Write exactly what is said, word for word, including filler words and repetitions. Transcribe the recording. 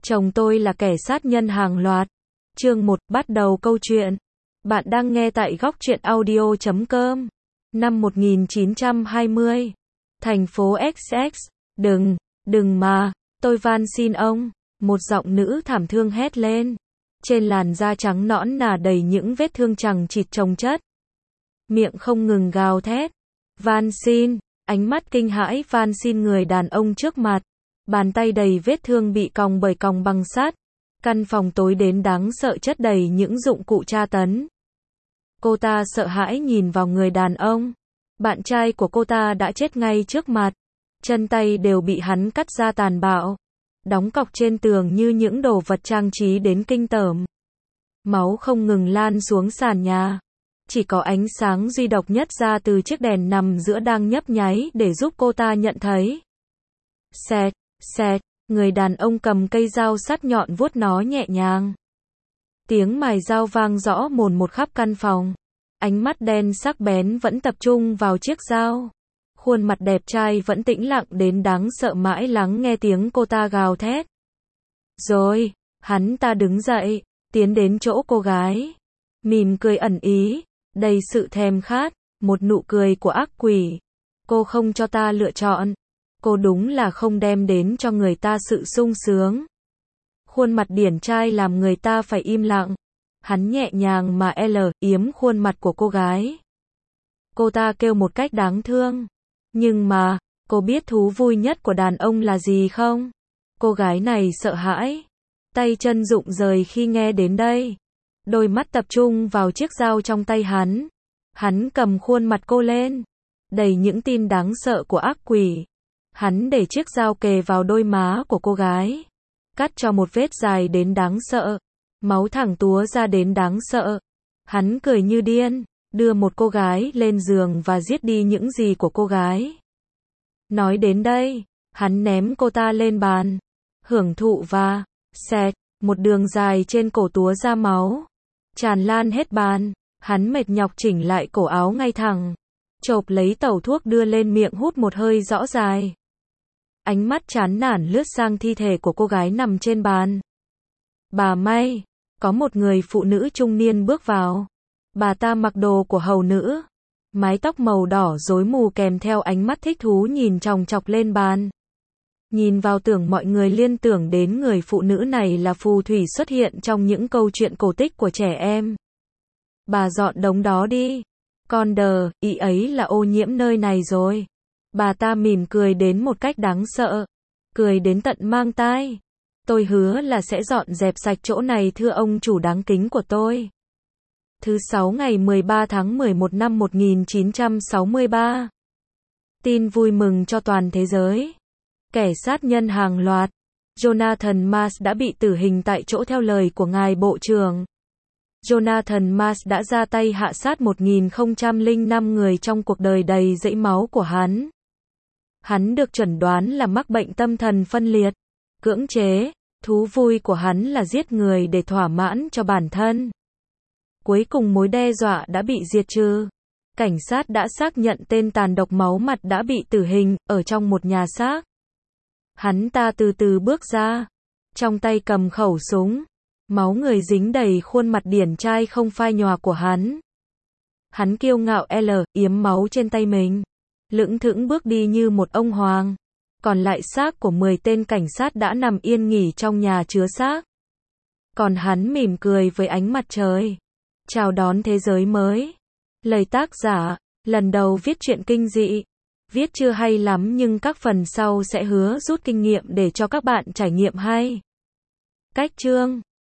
Chồng tôi là kẻ sát nhân hàng loạt. Chương một, bắt đầu câu chuyện. Bạn đang nghe tại góc truyện audio chấm com. Năm một nghìn chín trăm hai mươi. Thành phố ích ích. Đừng, đừng mà, tôi van xin ông. Một giọng nữ thảm thương hét lên. Trên làn da trắng nõn nà đầy những vết thương chằng chịt chồng chất. Miệng không ngừng gào thét. Van xin, ánh mắt kinh hãi van xin người đàn ông trước mặt. Bàn tay đầy vết thương bị còng bởi còng bằng sắt. Căn phòng tối đến đáng sợ chất đầy những dụng cụ tra tấn. Cô ta sợ hãi nhìn vào người đàn ông. Bạn trai của cô ta đã chết ngay trước mặt. Chân tay đều bị hắn cắt ra tàn bạo. Đóng cọc trên tường như những đồ vật trang trí đến kinh tởm. Máu không ngừng lan xuống sàn nhà. Chỉ có ánh sáng duy độc nhất ra từ chiếc đèn nằm giữa đang nhấp nháy để giúp cô ta nhận thấy. Xẹt, xẹt, người đàn ông cầm cây dao sắt nhọn vuốt nó nhẹ nhàng. Tiếng mài dao vang rõ mồn một khắp căn phòng. Ánh mắt đen sắc bén vẫn tập trung vào chiếc dao. Khuôn mặt đẹp trai vẫn tĩnh lặng đến đáng sợ mãi lắng nghe tiếng cô ta gào thét. Rồi, hắn ta đứng dậy, tiến đến chỗ cô gái. Mỉm cười ẩn ý, đầy sự thèm khát, một nụ cười của ác quỷ. Cô không cho ta lựa chọn. Cô đúng là không đem đến cho người ta sự sung sướng. Khuôn mặt điển trai làm người ta phải im lặng. Hắn nhẹ nhàng mà L yếm khuôn mặt của cô gái. Cô ta kêu một cách đáng thương. Nhưng mà, cô biết thú vui nhất của đàn ông là gì không? Cô gái này sợ hãi. Tay chân rụng rời khi nghe đến đây. Đôi mắt tập trung vào chiếc dao trong tay hắn. Hắn cầm khuôn mặt cô lên. Đầy những tin đáng sợ của ác quỷ. Hắn để chiếc dao kề vào đôi má của cô gái. Cắt cho một vết dài đến đáng sợ. Máu thẳng túa ra đến đáng sợ. Hắn cười như điên. Đưa một cô gái lên giường và giết đi những gì của cô gái. Nói đến đây, hắn ném cô ta lên bàn. Hưởng thụ và xẹt, một đường dài trên cổ túa ra máu. Tràn lan hết bàn. Hắn mệt nhọc chỉnh lại cổ áo ngay thẳng. Chộp lấy tẩu thuốc đưa lên miệng hút một hơi rõ dài. Ánh mắt chán nản lướt sang thi thể của cô gái nằm trên bàn. Bà may, có một người phụ nữ trung niên bước vào. Bà ta mặc đồ của hầu nữ. Mái tóc màu đỏ rối mù kèm theo ánh mắt thích thú nhìn chòng chọc lên bàn. Nhìn vào tưởng mọi người liên tưởng đến người phụ nữ này là phù thủy xuất hiện trong những câu chuyện cổ tích của trẻ em. Bà dọn đống đó đi. Con đờ, ý ấy là ô nhiễm nơi này rồi. Bà ta mỉm cười đến một cách đáng sợ. Cười đến tận mang tai. Tôi hứa là sẽ dọn dẹp sạch chỗ này thưa ông chủ đáng kính của tôi. Thứ sáu ngày mười ba tháng mười một năm một nghìn chín trăm sáu mươi ba. Tin vui mừng cho toàn thế giới. Kẻ sát nhân hàng loạt. Jonathan Mars đã bị tử hình tại chỗ theo lời của ngài bộ trưởng. Jonathan Mars đã ra tay hạ sát một nghìn không trăm lẻ năm người trong cuộc đời đầy dẫy máu của hắn. Hắn được chẩn đoán là mắc bệnh tâm thần phân liệt, cưỡng chế. Thú vui của hắn là giết người để thỏa mãn cho bản thân. Cuối cùng mối đe dọa đã bị diệt trừ. Cảnh sát đã xác nhận tên tàn độc máu mặt đã bị tử hình, ở trong một nhà xác. Hắn ta từ từ bước ra. Trong tay cầm khẩu súng. Máu người dính đầy khuôn mặt điển trai không phai nhòa của hắn. Hắn kiêu ngạo L yếm máu trên tay mình. Lững thững bước đi như một ông hoàng. Còn lại xác của mười tên cảnh sát đã nằm yên nghỉ trong nhà chứa xác. Còn hắn mỉm cười với ánh mặt trời. Chào đón thế giới mới. Lời tác giả, lần đầu viết truyện kinh dị. Viết chưa hay lắm nhưng các phần sau sẽ hứa rút kinh nghiệm để cho các bạn trải nghiệm hay. Cách chương